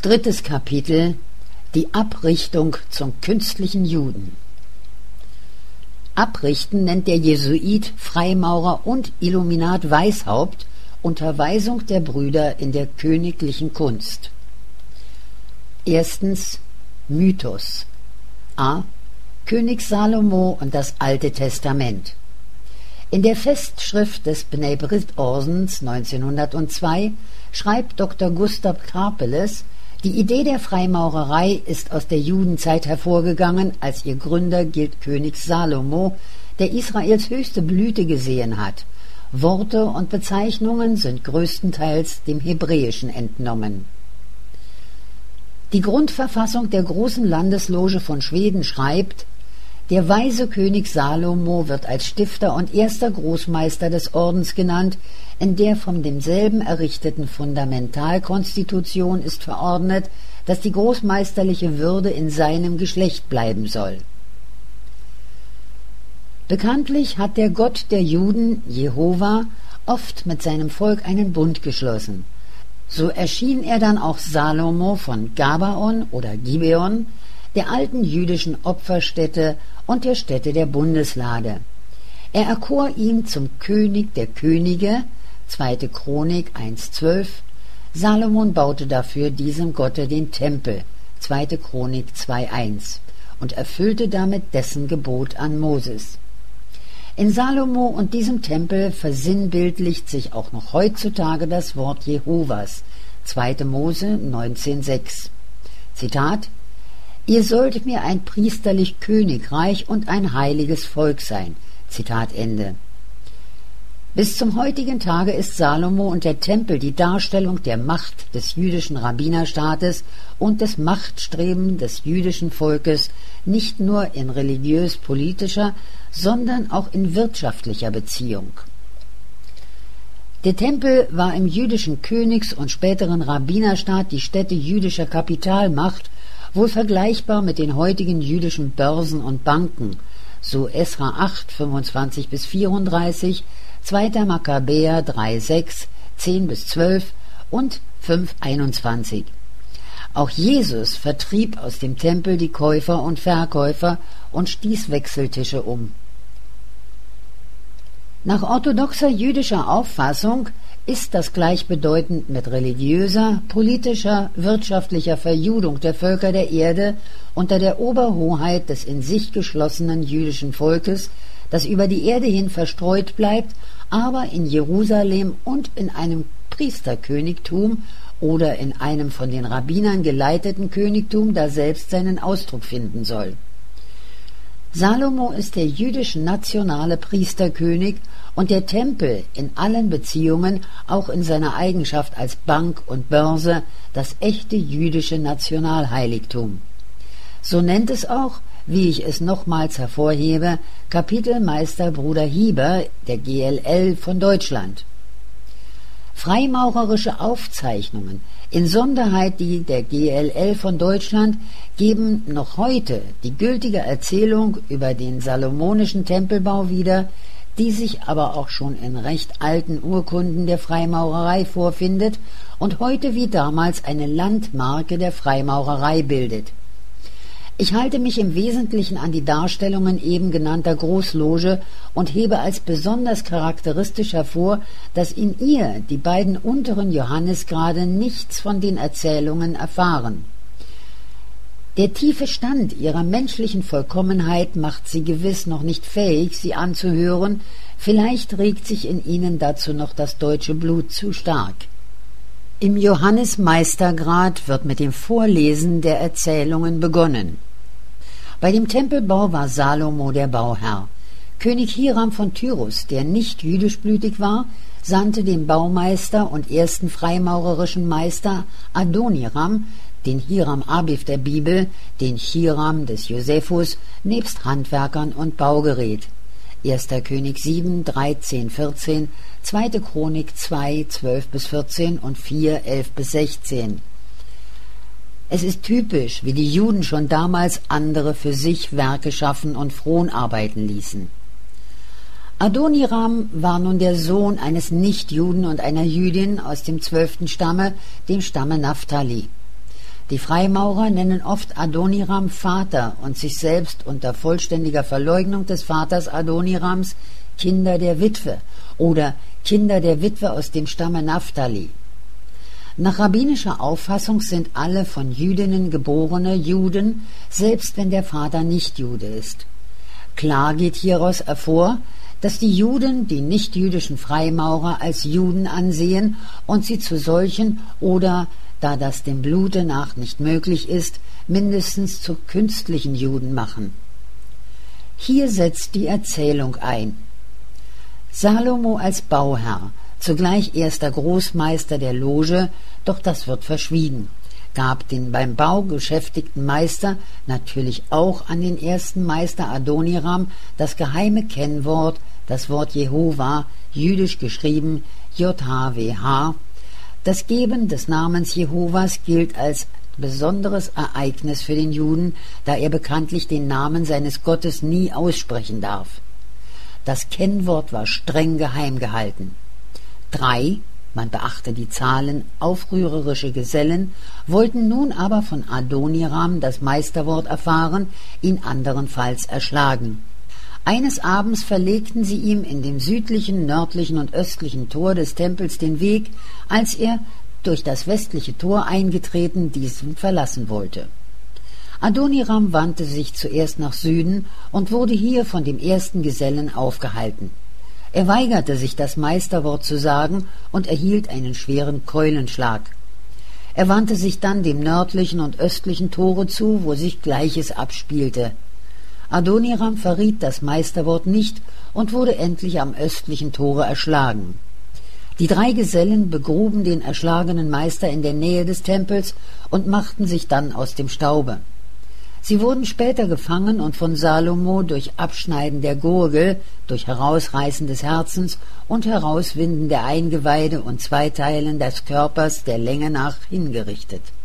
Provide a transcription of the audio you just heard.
Drittes Kapitel: Die Abrichtung zum künstlichen Juden. Abrichten nennt der Jesuit, Freimaurer und Illuminat Weishaupt Unterweisung der Brüder in der königlichen Kunst. Erstens: Mythos. A. König Salomo und das Alte Testament. In der Festschrift des Bnei Brit Ordens 1902 schreibt Dr. Gustav Karpeles, die Idee der Freimaurerei ist aus der Judenzeit hervorgegangen, als ihr Gründer gilt König Salomo, der Israels höchste Blüte gesehen hat. Worte und Bezeichnungen sind größtenteils dem Hebräischen entnommen. Die Grundverfassung der großen Landesloge von Schweden schreibt: Der weise König Salomo wird als Stifter und erster Großmeister des Ordens genannt, in der von demselben errichteten Fundamentalkonstitution ist verordnet, dass die großmeisterliche Würde in seinem Geschlecht bleiben soll. Bekanntlich hat der Gott der Juden, Jehova, oft mit seinem Volk einen Bund geschlossen. So erschien er dann auch Salomo von Gabaon oder Gibeon, der alten jüdischen Opferstätte und der Stätte der Bundeslade. Er erkor ihn zum König der Könige, 2. Chronik 1,12. Salomon baute dafür diesem Gotte den Tempel, 2. Chronik 2,1, und erfüllte damit dessen Gebot an Moses. In Salomo und diesem Tempel versinnbildlicht sich auch noch heutzutage das Wort Jehovas, 2. Mose 19,6. Zitat: Ihr sollt mir ein priesterlich Königreich und ein heiliges Volk sein. Zitat Ende. Bis zum heutigen Tage ist Salomo und der Tempel die Darstellung der Macht des jüdischen Rabbinerstaates und des Machtstreben des jüdischen Volkes, nicht nur in religiös-politischer, sondern auch in wirtschaftlicher Beziehung. Der Tempel war im jüdischen Königs- und späteren Rabbinerstaat die Stätte jüdischer Kapitalmacht, wohl vergleichbar mit den heutigen jüdischen Börsen und Banken, so Esra 8, 25-34, 2. Makkabäer 3,6, 10-12 und 5,21. Auch Jesus vertrieb aus dem Tempel die Käufer und Verkäufer und stieß Wechseltische um. Nach orthodoxer jüdischer Auffassung ist das gleichbedeutend mit religiöser, politischer, wirtschaftlicher Verjudung der Völker der Erde unter der Oberhoheit des in sich geschlossenen jüdischen Volkes, das über die Erde hin verstreut bleibt, aber in Jerusalem und in einem Priesterkönigtum oder in einem von den Rabbinern geleiteten Königtum daselbst seinen Ausdruck finden soll. Salomo ist der jüdische nationale Priesterkönig und der Tempel in allen Beziehungen, auch in seiner Eigenschaft als Bank und Börse, das echte jüdische Nationalheiligtum. So nennt es auch, wie ich es nochmals hervorhebe, Kapitelmeister Bruder Hieber der GLL von Deutschland. Freimaurerische Aufzeichnungen, insonderheit die der GLL von Deutschland, geben noch heute die gültige Erzählung über den salomonischen Tempelbau wieder, die sich aber auch schon in recht alten Urkunden der Freimaurerei vorfindet und heute wie damals eine Landmarke der Freimaurerei bildet. Ich halte mich im Wesentlichen an die Darstellungen eben genannter Großloge und hebe als besonders charakteristisch hervor, dass in ihr die beiden unteren Johannisgrade nichts von den Erzählungen erfahren. Der tiefe Stand ihrer menschlichen Vollkommenheit macht sie gewiss noch nicht fähig, sie anzuhören, vielleicht regt sich in ihnen dazu noch das deutsche Blut zu stark. Im Johannismeistergrad wird mit dem Vorlesen der Erzählungen begonnen. Bei dem Tempelbau war Salomo der Bauherr. König Hiram von Tyrus, der nicht jüdischblütig war, sandte den Baumeister und ersten freimaurerischen Meister Adoniram, den Hiram Abif der Bibel, den Hiram des Josephus, nebst Handwerkern und Baugerät. 1. König 7, 13, 14, 2. Chronik 2, 12-14 und 4, 11-16. Es ist typisch, wie die Juden schon damals andere für sich Werke schaffen und fronarbeiten ließen. Adoniram war nun der Sohn eines Nichtjuden und einer Jüdin aus dem 12. Stamme, dem Stamme Naphtali. Die Freimaurer nennen oft Adoniram Vater und sich selbst unter vollständiger Verleugnung des Vaters Adonirams Kinder der Witwe oder Kinder der Witwe aus dem Stamme Naphtali. Nach rabbinischer Auffassung sind alle von Jüdinnen geborene Juden, selbst wenn der Vater nicht Jude ist. Klar geht hieraus hervor, dass die Juden die nichtjüdischen Freimaurer als Juden ansehen und sie zu solchen oder, da das dem Blute nach nicht möglich ist, mindestens zu künstlichen Juden machen. Hier setzt die Erzählung ein. Salomo als Bauherr, zugleich erster Großmeister der Loge, doch das wird verschwiegen, gab den beim Bau beschäftigten Meister, natürlich auch an den ersten Meister Adoniram, das geheime Kennwort, das Wort Jehova, jüdisch geschrieben JHWH. Das Geben des Namens Jehovas gilt als besonderes Ereignis für den Juden, da er bekanntlich den Namen seines Gottes nie aussprechen darf. Das Kennwort war streng geheim gehalten. 3, man beachte die Zahlen, aufrührerische Gesellen wollten nun aber von Adoniram das Meisterwort erfahren, ihn anderenfalls erschlagen. Eines Abends verlegten sie ihm in dem südlichen, nördlichen und östlichen Tor des Tempels den Weg, als er, durch das westliche Tor eingetreten, diesen verlassen wollte. Adoniram wandte sich zuerst nach Süden und wurde hier von dem ersten Gesellen aufgehalten. Er weigerte sich, das Meisterwort zu sagen und erhielt einen schweren Keulenschlag. Er wandte sich dann dem nördlichen und östlichen Tore zu, wo sich Gleiches abspielte. Adoniram verriet das Meisterwort nicht und wurde endlich am östlichen Tore erschlagen. Die 3 Gesellen begruben den erschlagenen Meister in der Nähe des Tempels und machten sich dann aus dem Staube. Sie wurden später gefangen und von Salomo durch Abschneiden der Gurgel, durch Herausreißen des Herzens und Herauswinden der Eingeweide und Zweiteilen des Körpers der Länge nach hingerichtet.